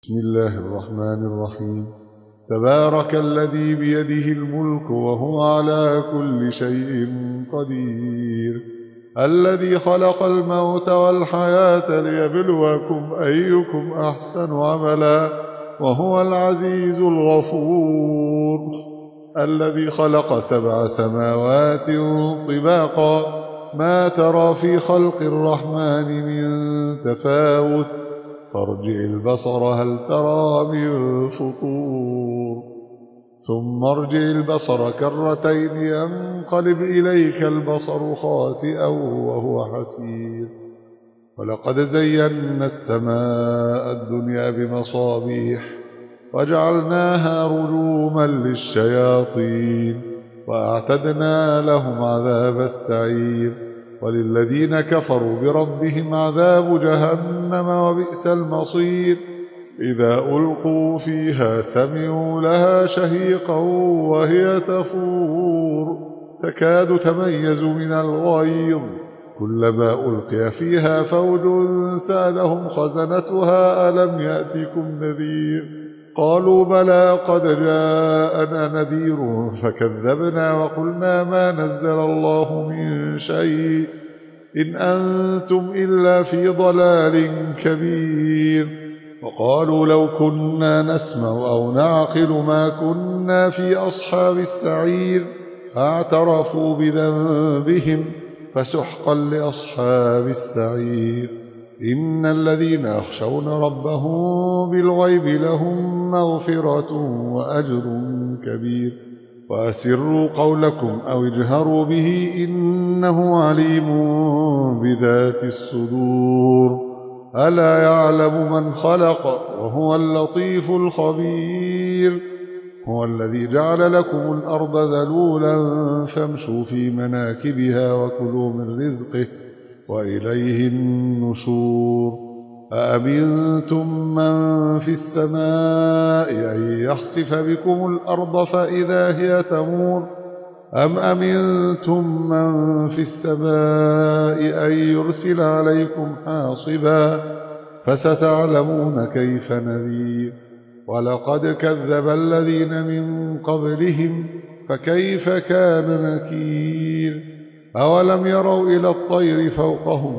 بسم الله الرحمن الرحيم. تبارك الذي بيده الملك وهو على كل شيء قدير، الذي خلق الموت والحياة ليبلوكم أيكم أحسن عملا وهو العزيز الغفور، الذي خلق 7 سماوات طباقا ما ترى في خلق الرحمن من تفاوت، فارجع البصر هل ترى من فطور، ثم ارجع البصر كرتين ينقلب إليك البصر خاسئا وهو حسير. ولقد زينا السماء الدنيا بمصابيح وجعلناها رجوما للشياطين وأعتدنا لهم عذاب السعير، وللذين كفروا بربهم عذاب جهنم وبئس المصير. إذا ألقوا فيها سمعوا لها شهيقا وهي تفور تكاد تميز من الغيظ، كلما ألقي فيها فوج سألهم خزنتها ألم يأتكم نذير، قالوا بلى قد جاءنا نذير فكذبنا وقلنا ما نزل الله من شيء إن أنتم إلا في ضلال كبير. وقالوا لو كنا نسمع أو نعقل ما كنا في أصحاب السعير، فاعترفوا بذنبهم فسحقا لأصحاب السعير. إن الذين يخشون ربهم بالغيب لهم مغفرة وأجر كبير. وأسروا قولكم أو اجهروا به إنه عليم بذات الصدور، ألا يعلم من خلق وهو اللطيف الخبير. هو الذي جعل لكم الأرض ذلولا فامشوا في مناكبها وكلوا من رزقه وإليه النشور. أأمنتم من في السماء أن يخسف بكم الأرض فإذا هي تمور، أم أمنتم من في السماء أن يرسل عليكم حاصبا، فستعلمون كيف نذير. ولقد كذب الذين من قبلهم فكيف كان نكير. أولم يروا إلى الطير فوقهم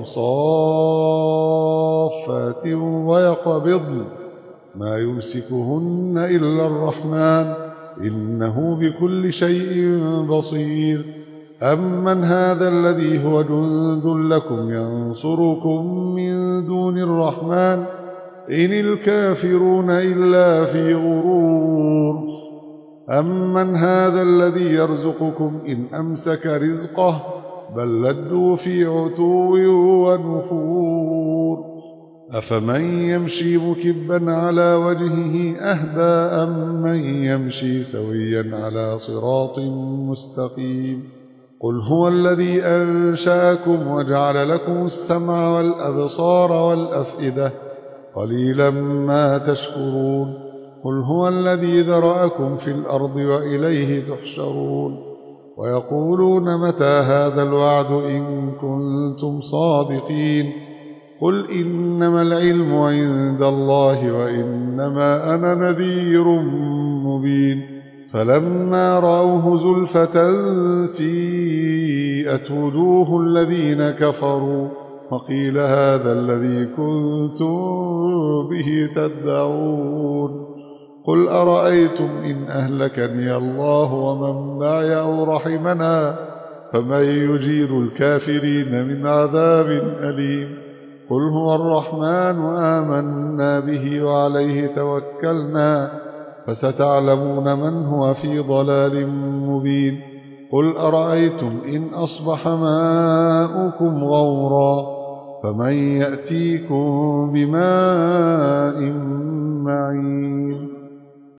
صافات ويقبضن ما يمسكهن إلا الرحمن إنه بكل شيء بصير. أمن هذا الذي هو جند لكم ينصركم من دون الرحمن إن الكافرون إلا في غرور. أمن هذا الذي يرزقكم إن أمسك رزقه بل لجوا في عتو ونفور. أفمن يمشي مكبا على وجهه أهدى أم من يمشي سويا على صراط مستقيم. قل هو الذي أنشأكم وجعل لكم السمع والأبصار والأفئدة قليلا ما تشكرون. قل هو الذي ذرأكم في الأرض وإليه تحشرون. ويقولون متى هذا الوعد إن كنتم صادقين. قل إنما العلم عند الله وإنما أنا نذير مبين. فلما رأوه زلفة سيئت وجوه الذين كفروا وقيل هذا الذي كنتم به تدعون. قل أرأيتم إن أهلكني الله ومن معي أو رحمنا فمن يجير الكافرين من عذاب أليم. قل هو الرحمن آمنا به وعليه توكلنا فستعلمون من هو في ضلال مبين. قل أرأيتم إن أصبح ماؤكم غورا فمن يأتيكم بماء معين.